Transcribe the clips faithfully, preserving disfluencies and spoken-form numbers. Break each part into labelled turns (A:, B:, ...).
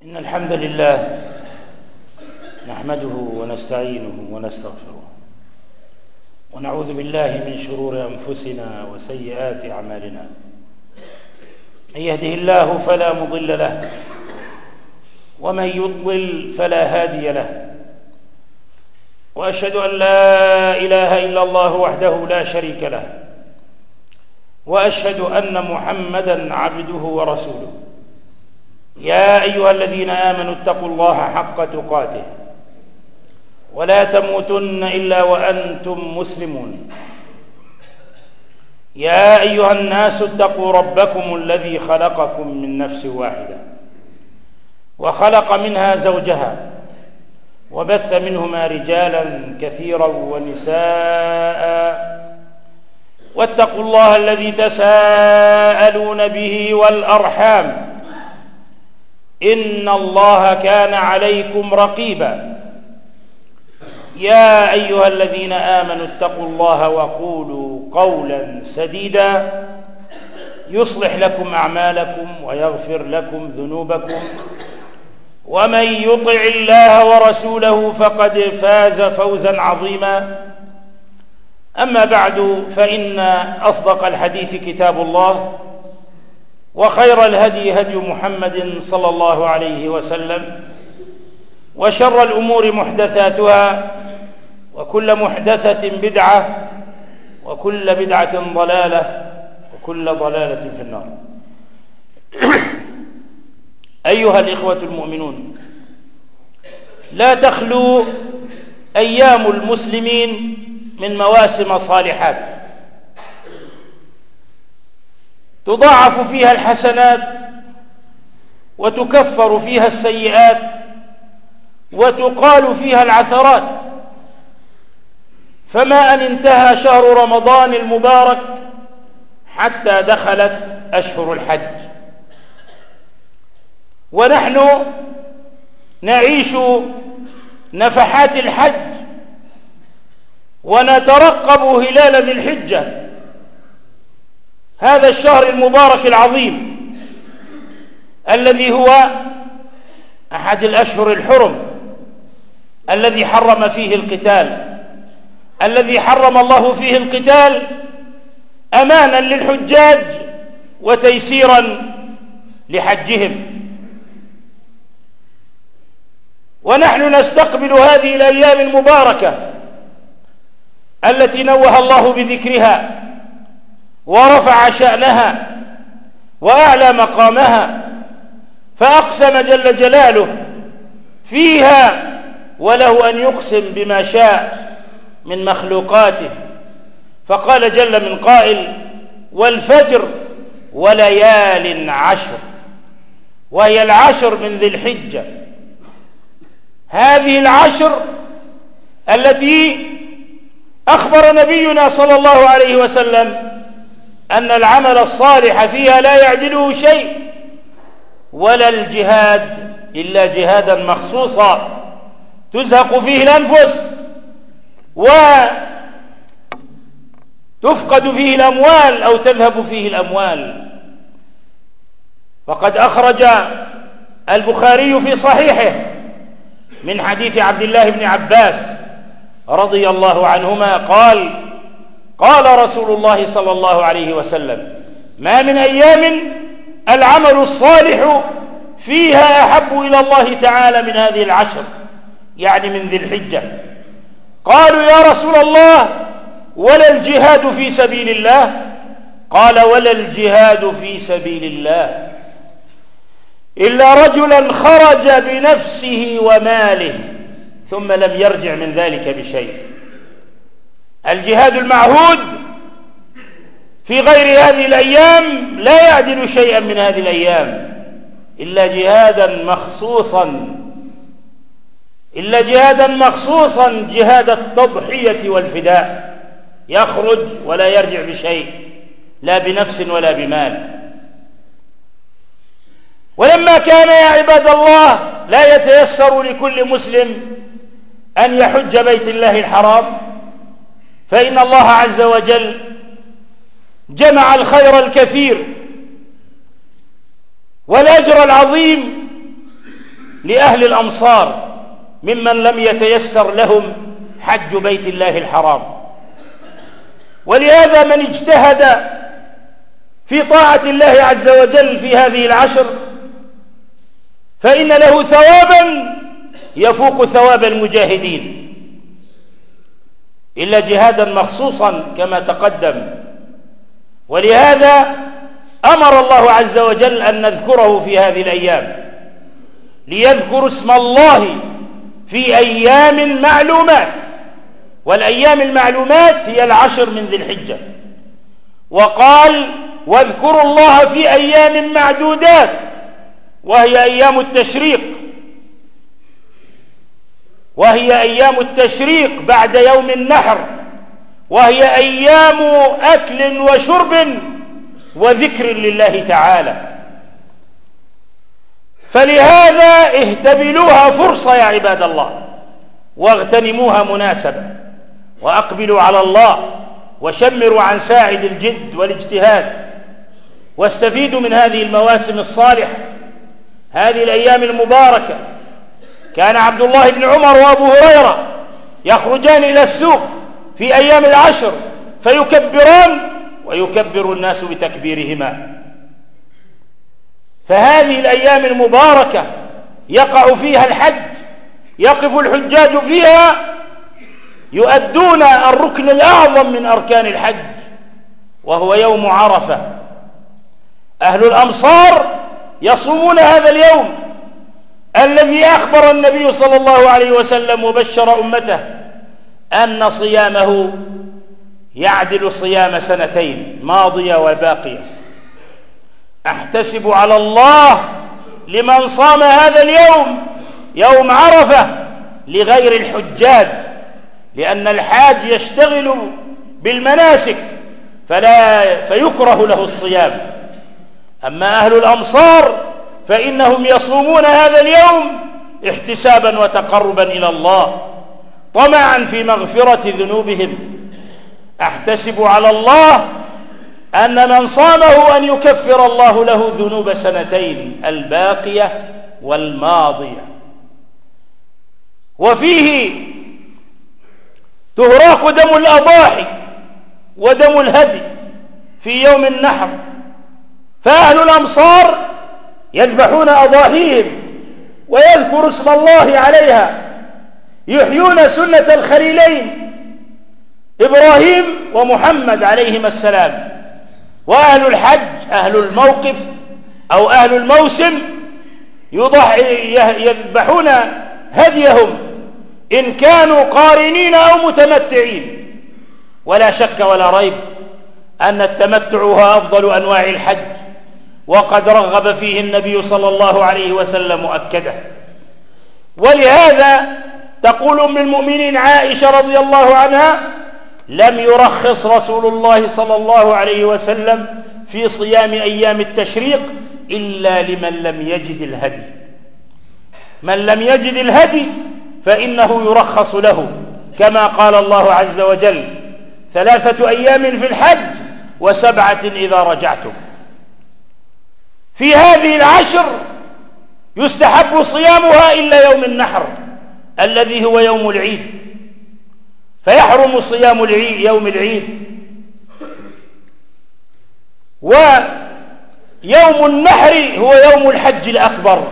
A: إن الحمد لله نحمده ونستعينه ونستغفره ونعوذ بالله من شرور أنفسنا وسيئات أعمالنا. من يهده الله فلا مضل له ومن يضلل فلا هادي له، وأشهد أن لا إله إلا الله وحده لا شريك له، وأشهد أن محمدًا عبده ورسوله. يا أيها الذين آمنوا اتقوا الله حق تقاته ولا تموتن إلا وأنتم مسلمون. يا أيها الناس اتقوا ربكم الذي خلقكم من نفس واحدة وخلق منها زوجها وبث منهما رجالا كثيرا ونساء، واتقوا الله الذي تساءلون به والأرحام إن الله كان عليكم رقيبا. يا أيها الذين آمنوا اتقوا الله وقولوا قولا سديدا يصلح لكم أعمالكم ويغفر لكم ذنوبكم، ومن يطع الله ورسوله فقد فاز فوزا عظيما. أما بعد، فإن أصدق الحديث كتاب الله، وخير الهدي هدي محمد صلى الله عليه وسلم، وشر الأمور محدثاتها، وكل محدثة بدعة، وكل بدعة ضلالة، وكل ضلالة في النار. أيها الإخوة المؤمنون، لا تخلو أيام المسلمين من مواسم صالحات تضاعف فيها الحسنات وتكفر فيها السيئات وتقال فيها العثرات. فما أن انتهى شهر رمضان المبارك حتى دخلت أشهر الحج، ونحن نعيش نفحات الحج ونترقب هلال ذي الحجة، هذا الشهر المبارك العظيم الذي هو أحد الأشهر الحرم، الذي حرم فيه القتال، الذي حرم الله فيه القتال أمانا للحجاج وتيسيرا لحجهم. ونحن نستقبل هذه الأيام المباركة التي نوه الله بذكرها ورفع شأنها وأعلى مقامها، فأقسم جل جلاله فيها، وله أن يقسم بما شاء من مخلوقاته، فقال جل من قائل: والفجر وليال عشر، وهي العشر من ذي الحجة. هذه العشر التي أخبر نبينا صلى الله عليه وسلم أن العمل الصالح فيها لا يعدله شيء، ولا الجهاد إلا جهادا مخصوصا تزهق فيه الأنفس وتفقد فيه الأموال أو تذهب فيه الأموال. وقد أخرج البخاري في صحيحه من حديث عبد الله بن عباس رضي الله عنهما قال: قال رسول الله صلى الله عليه وسلم: ما من أيام العمل الصالح فيها أحب إلى الله تعالى من هذه العشر، يعني من ذي الحجة. قالوا: يا رسول الله، ولا الجهاد في سبيل الله؟ قال: ولا الجهاد في سبيل الله إلا رجلا خرج بنفسه وماله ثم لم يرجع من ذلك بشيء. الجهاد المعهود في غير هذه الأيام لا يعدل شيئا من هذه الأيام إلا جهادا مخصوصا إلا جهادا مخصوصا جهاد التضحية والفداء، يخرج ولا يرجع بشيء، لا بنفس ولا بمال. ولما كان يا عباد الله لا يتيسر لكل مسلم أن يحج بيت الله الحرام، فإن الله عز وجل جمع الخير الكثير والأجر العظيم لأهل الأمصار ممن لم يتيسر لهم حج بيت الله الحرام. ولهذا من اجتهد في طاعة الله عز وجل في هذه العشر فإن له ثوابا يفوق ثواب المجاهدين، إلا جهادا مخصوصا كما تقدم. ولهذا أمر الله عز وجل أن نذكره في هذه الأيام، ليذكروا اسم الله في أيام معلومات، والأيام المعلومات هي العشر من ذي الحجة. وقال واذكروا الله في أيام معدودات، وهي أيام التشريق، وهي أيام التشريق بعد يوم النحر، وهي أيام أكل وشرب وذكر لله تعالى. فلهذا اهتبلوها فرصة يا عباد الله، واغتنموها مناسبة، وأقبلوا على الله، وشمروا عن ساعد الجد والاجتهاد، واستفيدوا من هذه المواسم الصالحة، هذه الأيام المباركة. كان عبد الله بن عمر وأبو هريرة يخرجان إلى السوق في أيام العشر فيكبران ويكبر الناس بتكبيرهما. فهذه الأيام المباركة يقع فيها الحج، يقف الحجاج فيها يؤدون الركن الأعظم من أركان الحج، وهو يوم عرفة. أهل الأمصار يصومون هذا اليوم الذي أخبر النبي صلى الله عليه وسلم وبشر أمته أن صيامه يعدل صيام سنتين ماضية وباقية. أحتسب على الله لمن صام هذا اليوم يوم عرفة لغير الحجاج، لأن الحاج يشتغل بالمناسك فلا فيكره له الصيام. أما أهل الأمصار فإنهم يصومون هذا اليوم احتسابا وتقربا إلى الله، طمعا في مغفرة ذنوبهم. أحتسب على الله أن من صامه أن يكفر الله له ذنوب سنتين الباقية والماضية. وفيه تهراق دم الأضاحي ودم الهدي في يوم النحر، فأهل الأمصار يذبحون أضاحيهم ويذكر اسم الله عليها، يحيون سنة الخليلين إبراهيم ومحمد عليهما السلام. وأهل الحج أهل الموقف أو أهل الموسم يذبحون هديهم إن كانوا قارنين أو متمتعين. ولا شك ولا ريب أن التمتع هو أفضل أنواع الحج، وقد رغب فيه النبي صلى الله عليه وسلم مؤكده. ولهذا تقول أم المؤمنين عائشة رضي الله عنها: لم يرخص رسول الله صلى الله عليه وسلم في صيام أيام التشريق إلا لمن لم يجد الهدي. من لم يجد الهدي فإنه يرخص له، كما قال الله عز وجل: ثلاثة أيام في الحج وسبعة إذا رجعتم. في هذه العشر يستحب صيامها إلا يوم النحر الذي هو يوم العيد، فيحرم صيام العيد يوم العيد. ويوم النحر هو يوم الحج الأكبر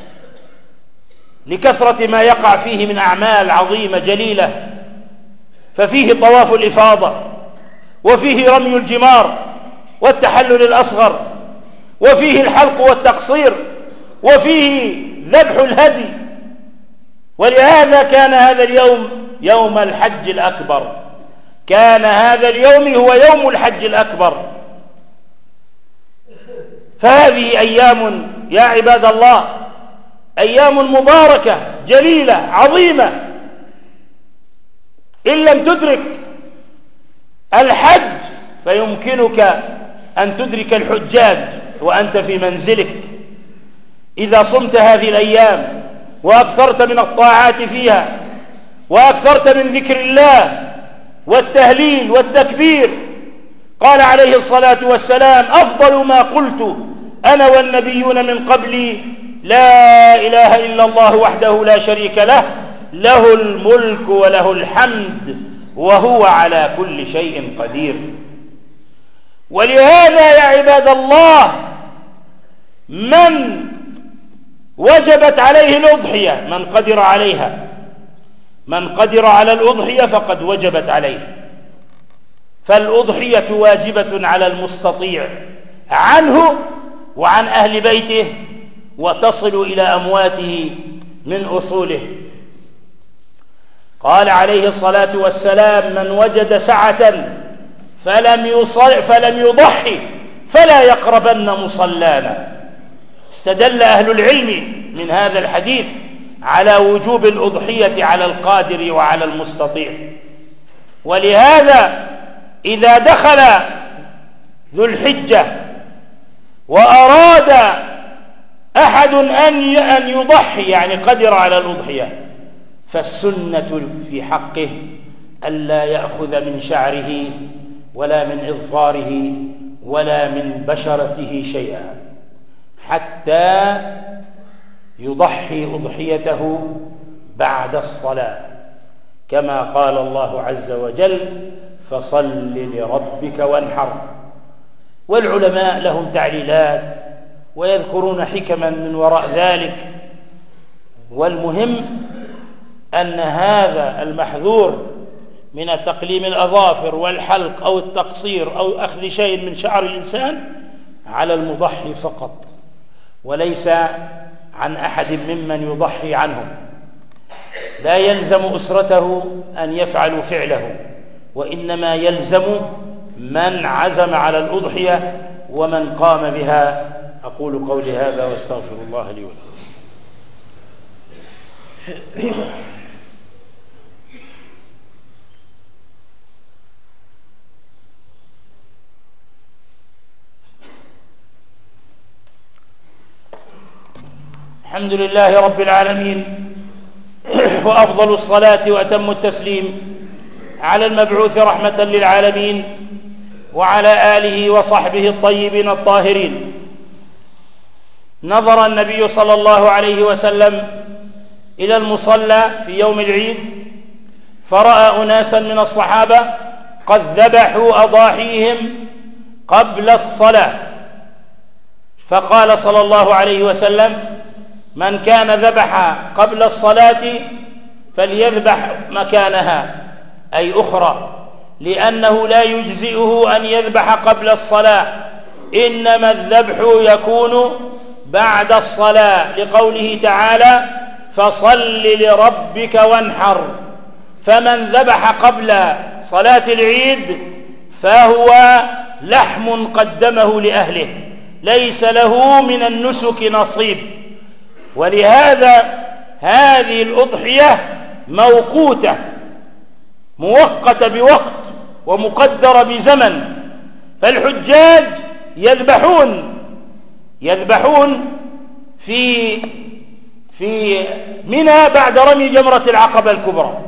A: لكثرة ما يقع فيه من أعمال عظيمة جليلة، ففيه طواف الإفاضة، وفيه رمي الجمار والتحلل الأصغر، وفيه الحلق والتقصير، وفيه ذبح الهدي. ولهذا كان هذا اليوم يوم الحج الأكبر، كان هذا اليوم هو يوم الحج الأكبر. فهذه أيام يا عباد الله أيام مباركة جليلة عظيمة. إن لم تدرك الحج فيمكنك أن تدرك الحجاج وأنت في منزلك إذا صمت هذه الأيام وأكثرت من الطاعات فيها، وأكثرت من ذكر الله والتهليل والتكبير. قال عليه الصلاة والسلام: أفضل ما قلت أنا والنبيون من قبلي لا إله إلا الله وحده لا شريك له له الملك وله الحمد وهو على كل شيء قدير. ولهذا يا عباد الله من وجبت عليه الأضحية من قدر عليها من قدر على الأضحية فقد وجبت عليه، فالأضحية واجبة على المستطيع عنه وعن أهل بيته وتصل إلى أمواته من أصوله. قال عليه الصلاة والسلام من وجد سعة فلم يصل فلم يضحي فلا يقربن مصلانا. استدل أهل العلم من هذا الحديث على وجوب الأضحية على القادر وعلى المستطيع. ولهذا إذا دخل ذو الحجة وأراد أحد أن يضحي يعني قدر على الأضحية فالسنة في حقه ألا يأخذ من شعره ولا من إظفاره ولا من بشرته شيئا حتى يضحي أضحيته بعد الصلاة، كما قال الله عز وجل فصل لربك وانحر. والعلماء لهم تعليلات ويذكرون حكما من وراء ذلك، والمهم أن هذا المحذور من تقليم الأظافر والحلق أو التقصير أو أخذ شيء من شعر الإنسان على المضحي فقط، وليس عن أحد ممن يضحي عنهم. لا يلزم أسرته أن يفعلوا فعله، وإنما يلزم من عزم على الأضحية ومن قام بها. أقول قولي هذا واستغفر الله لي ولكم. الحمد لله رب العالمين، وأفضل الصلاة وأتم التسليم على المبعوث رحمة للعالمين وعلى آله وصحبه الطيبين الطاهرين. نظر النبي صلى الله عليه وسلم إلى المصلى في يوم العيد فرأى أناسا من الصحابة قد ذبحوا أضاحيهم قبل الصلاة، فقال صلى الله عليه وسلم من كان ذبح قبل الصلاة فليذبح مكانها أي أخرى، لأنه لا يجزئه أن يذبح قبل الصلاة، إنما الذبح يكون بعد الصلاة، لقوله تعالى فصل لربك وانحر. فمن ذبح قبل صلاة العيد فهو لحم قدمه لأهله، ليس له من النسك نصيب. ولهذا هذه الأضحية موقوتة موقتة بوقت ومقدرة بزمن، فالحجاج يذبحون يذبحون في في منى بعد رمي جمرة العقبة الكبرى،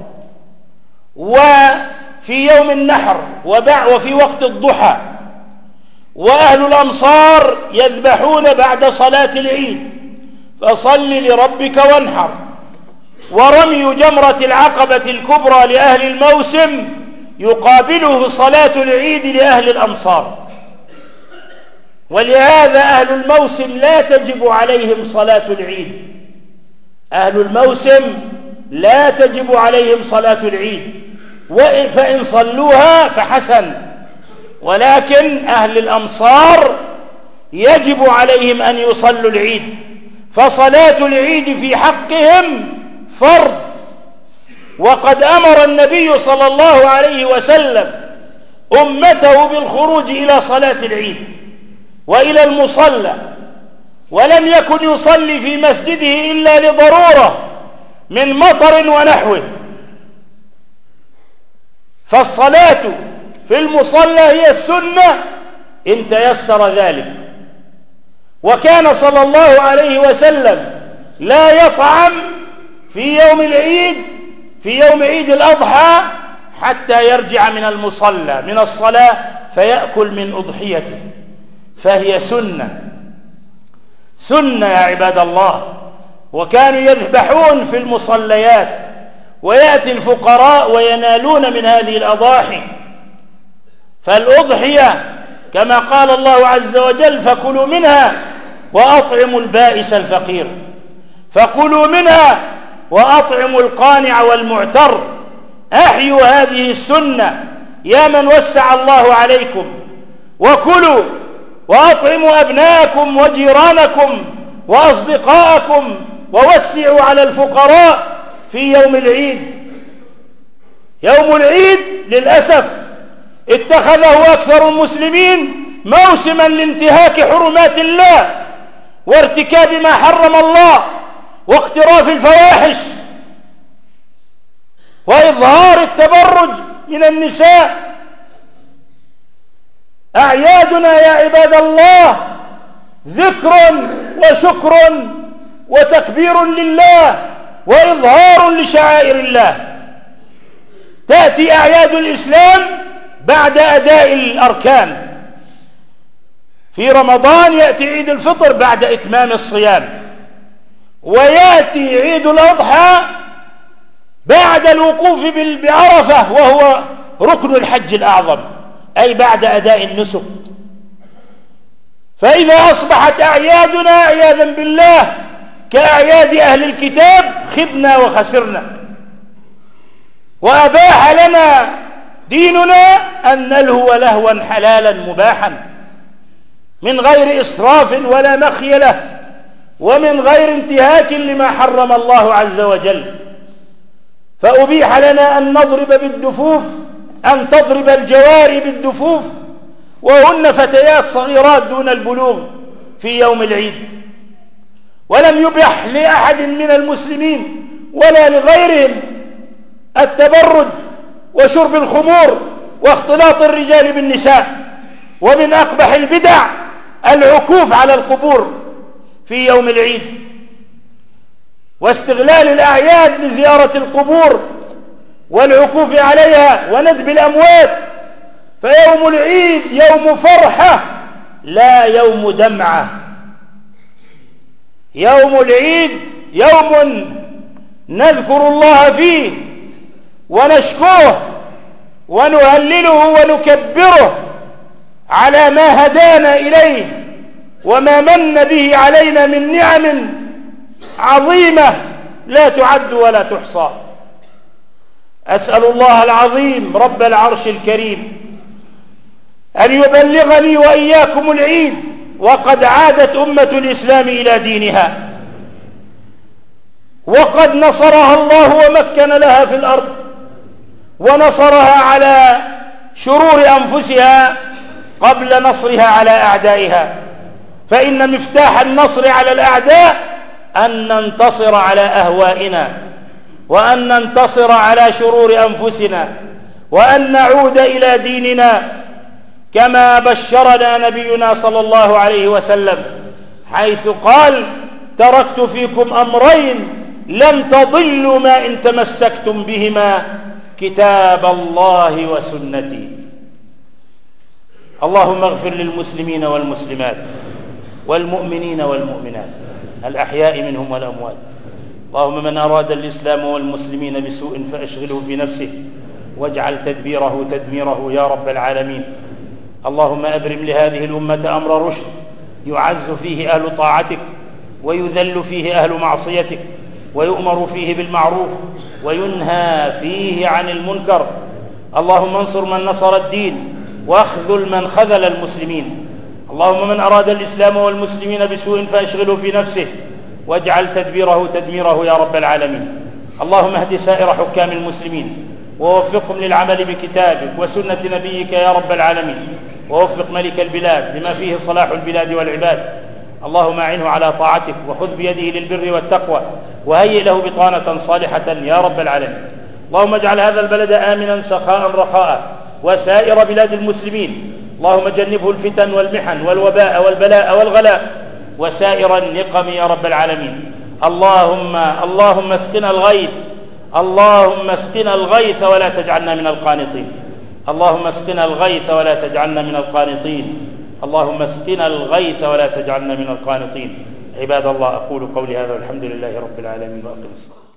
A: وفي يوم النحر وفي وقت الضحى، وأهل الأمصار يذبحون بعد صلاة العيد فصل لربك وانحر. ورمي جمرة العقبة الكبرى لأهل الموسم يقابله صلاة العيد لأهل الأمصار، ولهذا أهل الموسم لا تجب عليهم صلاة العيد. أهل الموسم لا تجب عليهم صلاة العيد، فإن صلوها فحسن، ولكن أهل الأمصار يجب عليهم أن يصلوا العيد، فصلاة العيد في حقهم فرض. وقد أمر النبي صلى الله عليه وسلم أمته بالخروج إلى صلاة العيد وإلى المصلى، ولم يكن يصلي في مسجده إلا لضرورة من مطر ونحوه، فالصلاة في المصلى هي السنة إن تيسر ذلك. وكان صلى الله عليه وسلم لا يطعم في يوم العيد في يوم عيد الأضحى حتى يرجع من المصلى من الصلاة فيأكل من أضحيته، فهي سنة سنة يا عباد الله. وكانوا يذبحون في المصليات، ويأتي الفقراء وينالون من هذه الأضاحي. فالأضحية كما قال الله عز وجل: فكلوا منها وأطعموا البائس الفقير. فكلوا منها وأطعموا القانع والمعتر. أحيوا هذه السنة يا من وسع الله عليكم، وكلوا وأطعموا أبناءكم وجيرانكم وأصدقاءكم، ووسعوا على الفقراء في يوم العيد. يوم العيد للأسف اتخذه أكثر المسلمين موسما لانتهاك حرمات الله وارتكاب ما حرم الله واقتراف الفواحش وإظهار التبرج من النساء. أعيادنا يا عباد الله ذكر وشكر وتكبير لله وإظهار لشعائر الله. تأتي أعياد الإسلام بعد أداء الأركان. في رمضان يأتي عيد الفطر بعد إتمام الصيام، ويأتي عيد الأضحى بعد الوقوف بعرفة وهو ركن الحج الأعظم، أي بعد أداء النسك. فإذا أصبحت أعيادنا عياذا بالله كأعياد أهل الكتاب خبنا وخسرنا. وأباح لنا ديننا أن نلهو لهوا حلالا مباحا من غير إسراف ولا مخيلة، ومن غير انتهاك لما حرم الله عز وجل. فأبيح لنا أن نضرب بالدفوف، أن تضرب الجواري بالدفوف وهن فتيات صغيرات دون البلوغ في يوم العيد. ولم يبح لأحد من المسلمين ولا لغيرهم التبرج وشرب الخمور واختلاط الرجال بالنساء. ومن أقبح البدع العكوف على القبور في يوم العيد واستغلال الأعياد لزيارة القبور والعكوف عليها وندب الأموات. فيوم العيد يوم فرحة لا يوم دمعة. يوم العيد يوم نذكر الله فيه ونشكره ونهلله ونكبره على ما هدانا إليه وما من به علينا من نعم عظيمة لا تعد ولا تحصى. أسأل الله العظيم رب العرش الكريم أن يبلغني وإياكم العيد وقد عادت أمة الإسلام إلى دينها، وقد نصرها الله ومكن لها في الأرض، ونصرها على شرور أنفسها قبل نصرها على أعدائها. فإن مفتاح النصر على الأعداء أن ننتصر على أهوائنا، وأن ننتصر على شرور أنفسنا، وأن نعود إلى ديننا كما بشرنا نبينا صلى الله عليه وسلم حيث قال: تركت فيكم أمرين لن تضلوا ما إن تمسكتم بهما، كتاب الله وسنتي. اللهم اغفر للمسلمين والمسلمات والمؤمنين والمؤمنات الأحياء منهم والأموات. اللهم من أراد الإسلام والمسلمين بسوء فأشغله في نفسه واجعل تدبيره تدميره يا رب العالمين. اللهم أبرم لهذه الأمة أمر رشد يعز فيه أهل طاعتك ويذل فيه أهل معصيتك، ويؤمر فيه بالمعروف وينهى فيه عن المنكر. اللهم انصر من نصر الدين واخذل من خذل المسلمين. اللهم من أراد الإسلام والمسلمين بسوء فأشغله في نفسه واجعل تدبيره تدميره يا رب العالمين. اللهم اهد سائر حكام المسلمين ووفقهم للعمل بكتابك وسنة نبيك يا رب العالمين، ووفق ملك البلاد لما فيه صلاح البلاد والعباد. اللهم أعنه على طاعتك وخذ بيده للبر والتقوى وهيئ له بطانة صالحة يا رب العالمين. اللهم اجعل هذا البلد آمنا سخاء رخاء وسائر بلاد المسلمين. اللهم جنبه الفتن والمحن والوباء والبلاء والغلاء وسائر النقم يا رب العالمين. اللهم اللهم اسقنا الغيث، اللهم اسقنا الغيث ولا تجعلنا من القانطين. اللهم اسقنا الغيث ولا تجعلنا من القانطين. اللهم اسقنا الغيث ولا تجعلنا من القانطين. عباد الله، أقول قولي هذا والحمد لله رب العالمين وأقم الصلاة.